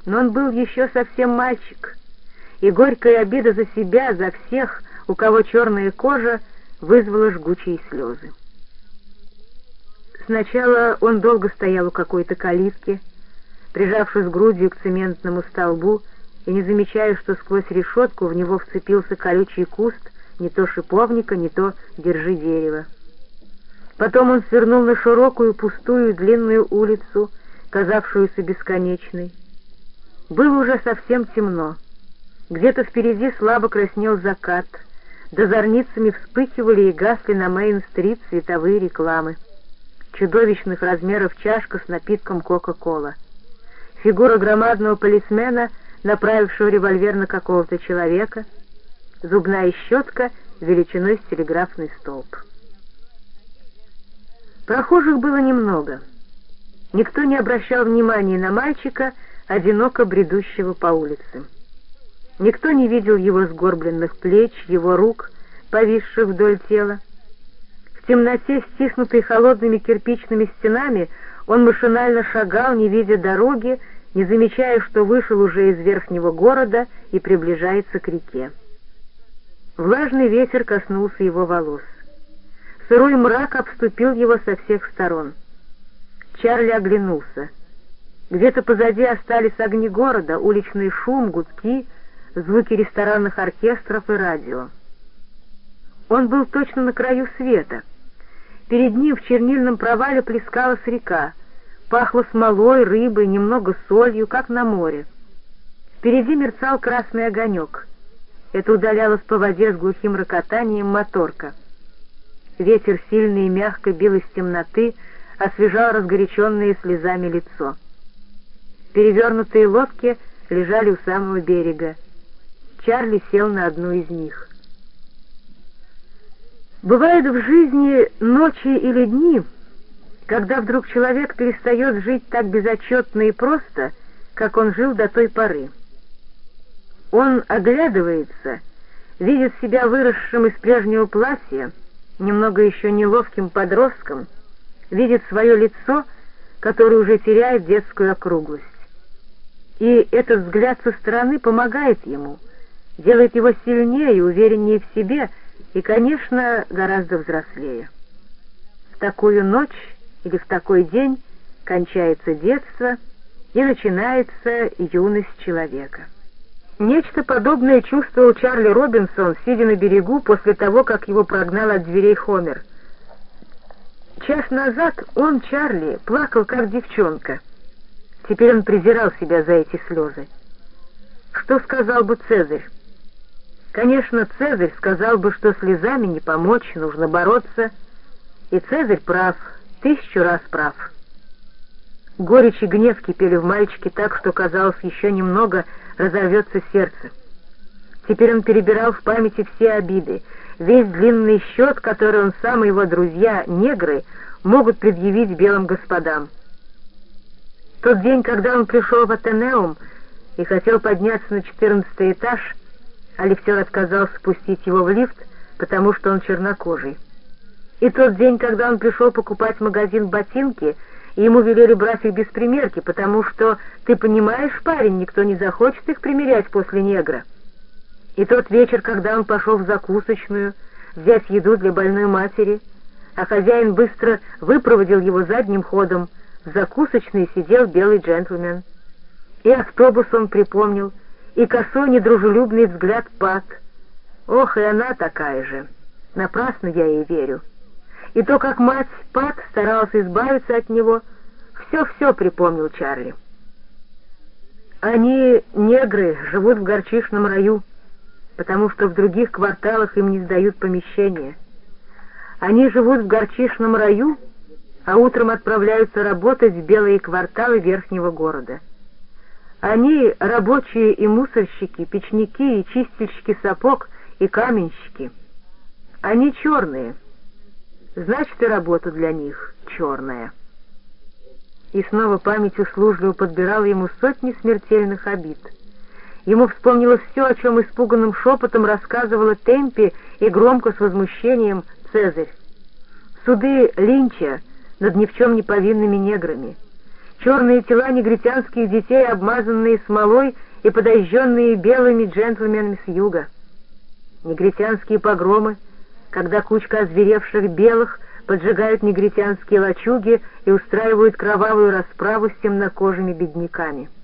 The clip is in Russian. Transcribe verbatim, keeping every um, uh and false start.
но он был еще совсем мальчик, и горькая обида за себя, за всех, у кого черная кожа, вызвала жгучие слезы. Сначала он долго стоял у какой-то калитки, прижавшись грудью к цементному столбу и не замечая, что сквозь решетку в него вцепился колючий куст, не то шиповника, не то держи дерева. Потом он свернул на широкую, пустую, длинную улицу, казавшуюся бесконечной. Было уже совсем темно. Где-то впереди слабо краснел закат, да зорницами вспыхивали и гасли на Мейн-стрит световые рекламы. Чудовищных размеров чашка с напитком Кока-Кола. Фигура громадного полисмена, направившего револьвер на какого-то человека. Зубная щетка величиной с телеграфный столб. Прохожих было немного. Никто не обращал внимания на мальчика, одиноко бредущего по улице. Никто не видел его сгорбленных плеч, его рук, повисших вдоль тела. В темноте, стиснутой холодными кирпичными стенами, он машинально шагал, не видя дороги, не замечая, что вышел уже из верхнего города и приближается к реке. Влажный ветер коснулся его волос. Сырой мрак обступил его со всех сторон. Чарли оглянулся. Где-то позади остались огни города, уличный шум, гудки, звуки ресторанных оркестров и радио. Он был точно на краю света. Перед ним в чернильном провале плескалась река, пахло смолой, рыбой, немного солью, как на море. Впереди мерцал красный огонек. Это удалялась по воде с глухим рокотанием моторка. Ветер сильно и мягко бил из темноты, освежал разгоряченное слезами лицо. Перевернутые лодки лежали у самого берега. Чарли сел на одну из них. Бывают в жизни ночи или дни, когда вдруг человек перестает жить так безотчетно и просто, как он жил до той поры. Он оглядывается, видит себя выросшим из прежнего платья, немного еще неловким подростком, видит свое лицо, которое уже теряет детскую округлость. И этот взгляд со стороны помогает ему, делает его сильнее и увереннее в себе, и, конечно, гораздо взрослее. В такую ночь или в такой день кончается детство и начинается юность человека. Нечто подобное чувствовал Чарли Робинсон, сидя на берегу после того, как его прогнал от дверей Хомер. Час назад он, Чарли, плакал как девчонка. Теперь он презирал себя за эти слезы. Что сказал бы Цезарь? Конечно, Цезарь сказал бы, что слезами не помочь, нужно бороться. И Цезарь прав, тысячу раз прав. Горечь и гнев кипели в мальчике так, что, казалось, еще немного разорвется сердце. Теперь он перебирал в памяти все обиды, весь длинный счет, который он сам и его друзья, негры, могут предъявить белым господам. Тот день, когда он пришел в Атенеум и хотел подняться на четырнадцатый этаж, Алексей отказался спустить его в лифт, потому что он чернокожий. И тот день, когда он пришел покупать в магазин ботинки, и ему велели брать их без примерки, потому что, ты понимаешь, парень, никто не захочет их примерять после негра. И тот вечер, когда он пошел в закусочную взять еду для больной матери, а хозяин быстро выпроводил его задним ходом, в закусочной сидел белый джентльмен. И автобус он припомнил, и косой недружелюбный взгляд Пат. Ох, и она такая же. Напрасно я ей верю. И то, как мать Пат старалась избавиться от него, все-все припомнил Чарли. Они, негры, живут в горчичном раю, потому что в других кварталах им не сдают помещения. Они живут в горчичном раю, а утром отправляются работать в белые кварталы верхнего города. Они рабочие и мусорщики, печники и чистильщики сапог и каменщики. Они черные. Значит, и работа для них черная. И снова память услужливо подбирала ему сотни смертельных обид. Ему вспомнилось все, о чем испуганным шепотом рассказывала Темпи и громко с возмущением Цезарь. Суды Линча над ни в чем не повинными неграми. черные тела негритянских детей, обмазанные смолой и подожженные белыми джентльменами с юга. Негритянские погромы, когда кучка озверевших белых поджигают негритянские лачуги и устраивают кровавую расправу с темнокожими бедняками.